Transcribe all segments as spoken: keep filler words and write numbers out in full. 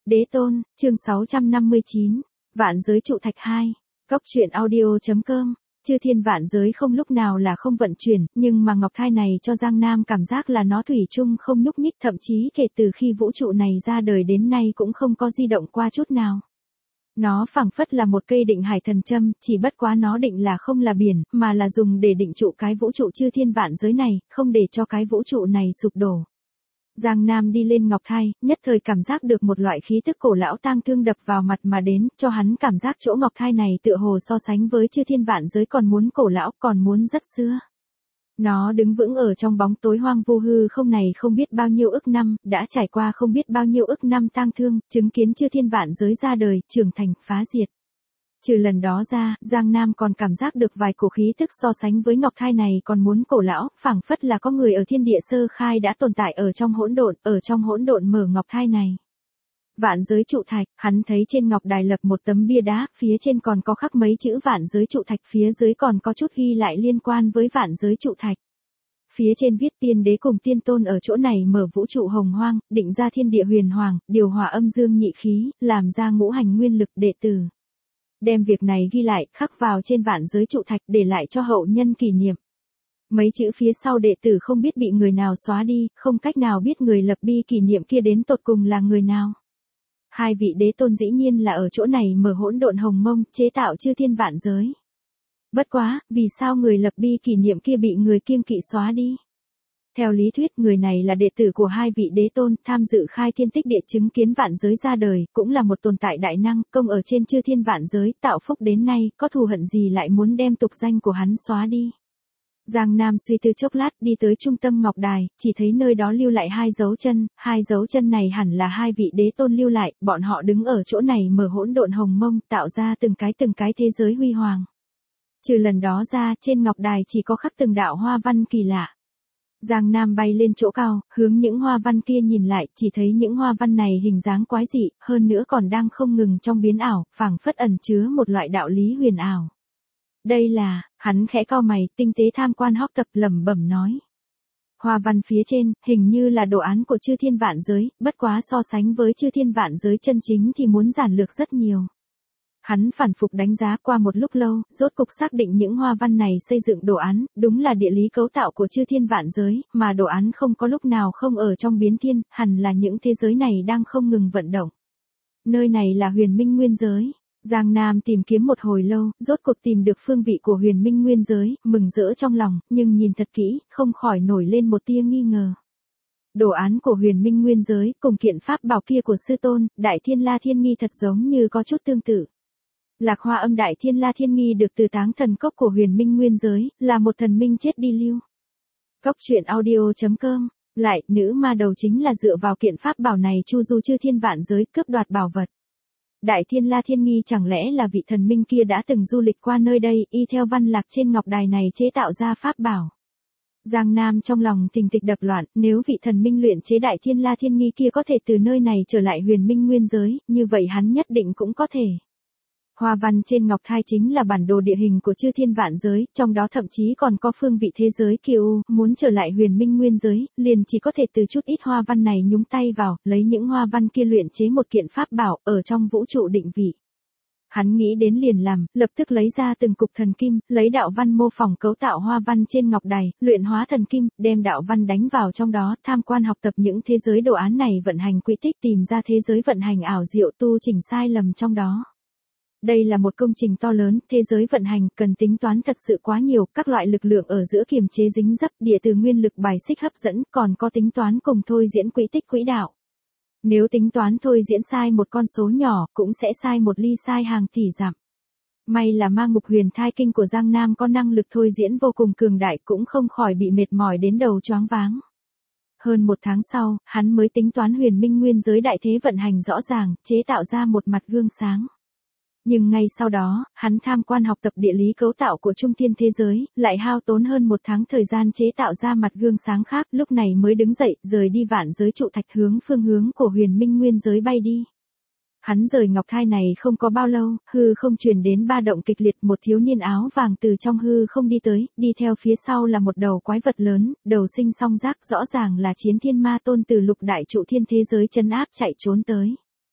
Đế tôn, chương sáu trăm năm mươi chín, Vạn giới trụ thạch hai, Cốc truyện audio.com. Chư thiên vạn giới không lúc nào là không vận chuyển, nhưng mà ngọc thai này cho Giang Nam cảm giác là nó thủy chung không nhúc nhích, thậm chí kể từ khi vũ trụ này ra đời đến nay cũng không có di động qua chút nào. Nó phảng phất là một cây định hải thần châm, chỉ bất quá nó định là không là biển, mà là dùng để định trụ cái vũ trụ chư thiên vạn giới này, không để cho cái vũ trụ này sụp đổ. Giang Nam đi lên ngọc thai, nhất thời cảm giác được một loại khí tức cổ lão tang thương đập vào mặt mà đến, cho hắn cảm giác chỗ ngọc thai này tựa hồ so sánh với chư thiên vạn giới còn muốn cổ lão, còn muốn rất xưa. Nó đứng vững ở trong bóng tối hoang vu hư không này không biết bao nhiêu ức năm, đã trải qua không biết bao nhiêu ức năm tang thương, chứng kiến chư thiên vạn giới ra đời, trưởng thành, phá diệt. Trừ lần đó ra, Giang Nam còn cảm giác được vài cổ khí tức so sánh với ngọc thai này còn muốn cổ lão, phảng phất là có người ở thiên địa sơ khai đã tồn tại ở trong hỗn độn, ở trong hỗn độn mở ngọc thai này. Vạn giới trụ thạch, hắn thấy trên ngọc đài lập một tấm bia đá, phía trên còn có khắc mấy chữ vạn giới trụ thạch, phía dưới còn có chút ghi lại liên quan với vạn giới trụ thạch. Phía trên viết tiên đế cùng tiên tôn ở chỗ này mở vũ trụ hồng hoang, định ra thiên địa huyền hoàng, điều hòa âm dương nhị khí, làm ra ngũ hành nguyên lực đệ tử. Đem việc này ghi lại, khắc vào trên vạn giới trụ thạch để lại cho hậu nhân kỷ niệm. Mấy chữ phía sau đệ tử không biết bị người nào xóa đi, không cách nào biết người lập bi kỷ niệm kia đến tột cùng là người nào. Hai vị đế tôn dĩ nhiên là ở chỗ này mở hỗn độn hồng mông, chế tạo chư thiên vạn giới. Bất quá, vì sao người lập bi kỷ niệm kia bị người kiêng kỵ xóa đi? Theo lý thuyết, người này là đệ tử của hai vị đế tôn, tham dự khai thiên tích địa chứng kiến vạn giới ra đời, cũng là một tồn tại đại năng, công ở trên chư thiên vạn giới, tạo phúc đến nay, có thù hận gì lại muốn đem tục danh của hắn xóa đi. Giang Nam suy tư chốc lát, đi tới trung tâm ngọc đài, chỉ thấy nơi đó lưu lại hai dấu chân, hai dấu chân này hẳn là hai vị đế tôn lưu lại, bọn họ đứng ở chỗ này mở hỗn độn hồng mông, tạo ra từng cái từng cái thế giới huy hoàng. Trừ lần đó ra, trên ngọc đài chỉ có khắc từng đạo hoa văn kỳ lạ. Giang Nam bay lên chỗ cao, hướng những hoa văn kia nhìn lại, chỉ thấy những hoa văn này hình dáng quái dị, hơn nữa còn đang không ngừng trong biến ảo, phảng phất ẩn chứa một loại đạo lý huyền ảo. Đây là, hắn khẽ cau mày, tinh tế tham quan học tập lẩm bẩm nói. Hoa văn phía trên, hình như là đồ án của chư thiên vạn giới, bất quá so sánh với chư thiên vạn giới chân chính thì muốn giản lược rất nhiều. Hắn phản phục đánh giá qua một lúc lâu, rốt cục xác định những hoa văn này xây dựng đồ án, đúng là địa lý cấu tạo của chư thiên vạn giới, mà đồ án không có lúc nào không ở trong biến thiên, hẳn là những thế giới này đang không ngừng vận động. Nơi này là huyền minh nguyên giới. Giang Nam tìm kiếm một hồi lâu, rốt cuộc tìm được phương vị của huyền minh nguyên giới, mừng rỡ trong lòng, nhưng nhìn thật kỹ, không khỏi nổi lên một tia nghi ngờ. Đồ án của huyền minh nguyên giới, cùng kiện pháp bảo kia của sư tôn, Đại Thiên La Thiên Nghi thật giống như có chút tương tự. Lạc Hoa Âm Đại Thiên La Thiên Nghi được từ táng thần cốc của huyền minh nguyên giới, là một thần minh chết đi lưu. Cốc truyện audio.com. Lại, nữ ma đầu chính là dựa vào kiện pháp bảo này chu du chư thiên vạn giới, cướp đoạt bảo vật. Đại Thiên La Thiên Nghi chẳng lẽ là vị thần minh kia đã từng du lịch qua nơi đây, y theo văn lạc trên ngọc đài này chế tạo ra pháp bảo. Giang Nam trong lòng thình thịch đập loạn, nếu vị thần minh luyện chế Đại Thiên La Thiên Nghi kia có thể từ nơi này trở lại huyền minh nguyên giới, như vậy hắn nhất định cũng có thể. Hoa văn trên ngọc thai chính là bản đồ địa hình của chư thiên vạn giới, trong đó thậm chí còn có phương vị thế giới kiêu, muốn trở lại huyền minh nguyên giới, liền chỉ có thể từ chút ít hoa văn này nhúng tay vào, lấy những hoa văn kia luyện chế một kiện pháp bảo, ở trong vũ trụ định vị. Hắn nghĩ đến liền làm, lập tức lấy ra từng cục thần kim, lấy đạo văn mô phỏng cấu tạo hoa văn trên ngọc đài, luyện hóa thần kim, đem đạo văn đánh vào trong đó, tham quan học tập những thế giới đồ án này vận hành quỹ tích, tìm ra thế giới vận hành ảo diệu, tu chỉnh sai lầm trong đó. Đây là một công trình to lớn, thế giới vận hành cần tính toán thật sự quá nhiều, các loại lực lượng ở giữa kiềm chế dính dấp, địa từ nguyên lực bài xích hấp dẫn, còn có tính toán cùng thôi diễn quỹ tích quỹ đạo. Nếu tính toán thôi diễn sai một con số nhỏ, cũng sẽ sai một ly sai hàng tỷ dặm. May là ma ngục huyền thai kinh của Giang Nam có năng lực thôi diễn vô cùng cường đại, cũng không khỏi bị mệt mỏi đến đầu choáng váng. Hơn một tháng sau, hắn mới tính toán huyền minh nguyên giới đại thế vận hành rõ ràng, chế tạo ra một mặt gương sáng. Nhưng ngay sau đó, hắn tham quan học tập địa lý cấu tạo của trung thiên thế giới, lại hao tốn hơn một tháng thời gian chế tạo ra mặt gương sáng khác, lúc này mới đứng dậy, rời đi vạn giới trụ thạch hướng phương hướng của huyền minh nguyên giới bay đi. Hắn rời ngọc thai này không có bao lâu, hư không truyền đến ba động kịch liệt, một thiếu niên áo vàng từ trong hư không đi tới, đi theo phía sau là một đầu quái vật lớn, đầu sinh song giác, rõ ràng là chiến thiên ma tôn từ lục đại trụ thiên thế giới trấn áp chạy trốn tới.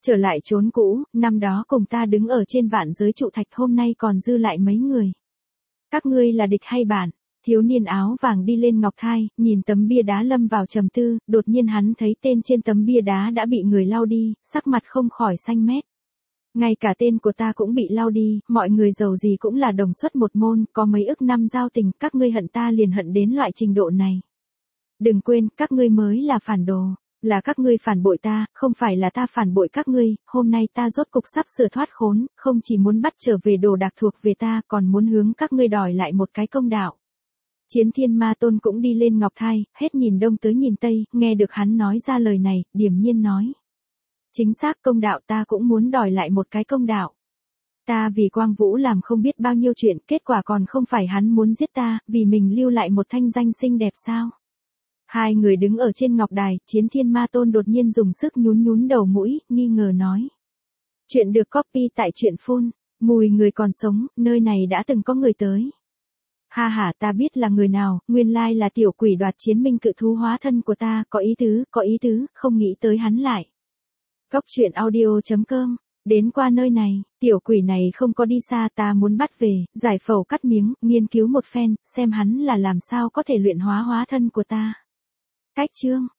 Trở lại chốn cũ, năm đó cùng ta đứng ở trên vạn giới trụ thạch hôm nay còn dư lại mấy người. Các ngươi là địch hay bạn? Thiếu niên áo vàng đi lên ngọc thai, nhìn tấm bia đá lâm vào trầm tư, đột nhiên hắn thấy tên trên tấm bia đá đã bị người lau đi, sắc mặt không khỏi xanh mét. Ngay cả tên của ta cũng bị lau đi, mọi người giàu gì cũng là đồng xuất một môn, có mấy ức năm giao tình, các ngươi hận ta liền hận đến loại trình độ này. Đừng quên, các ngươi mới là phản đồ, là các ngươi phản bội ta, không phải là ta phản bội các ngươi, hôm nay ta rốt cục sắp sửa thoát khốn, không chỉ muốn bắt trở về đồ đạc thuộc về ta, còn muốn hướng các ngươi đòi lại một cái công đạo. Chiến Thiên Ma Tôn cũng đi lên ngọc thai, hết nhìn đông tới nhìn tây, nghe được hắn nói ra lời này, điềm nhiên nói. Chính xác, công đạo, ta cũng muốn đòi lại một cái công đạo. Ta vì Quang Vũ làm không biết bao nhiêu chuyện, kết quả còn không phải hắn muốn giết ta, vì mình lưu lại một thanh danh xinh đẹp sao? Hai người đứng ở trên ngọc đài, Chiến Thiên Ma Tôn đột nhiên dùng sức nhún nhún đầu mũi, nghi ngờ nói. Chuyện được copy tại truyện phun, mùi người còn sống, nơi này đã từng có người tới. Ha ha, ta biết là người nào, nguyên lai là tiểu quỷ đoạt chiến minh cự thú hóa thân của ta, có ý tứ, có ý tứ, không nghĩ tới hắn lại. Góc truyện audio chấm com, đến qua nơi này, tiểu quỷ này không có đi xa, ta muốn bắt về, giải phẫu cắt miếng, nghiên cứu một phen, xem hắn là làm sao có thể luyện hóa hóa thân của ta. Cách chương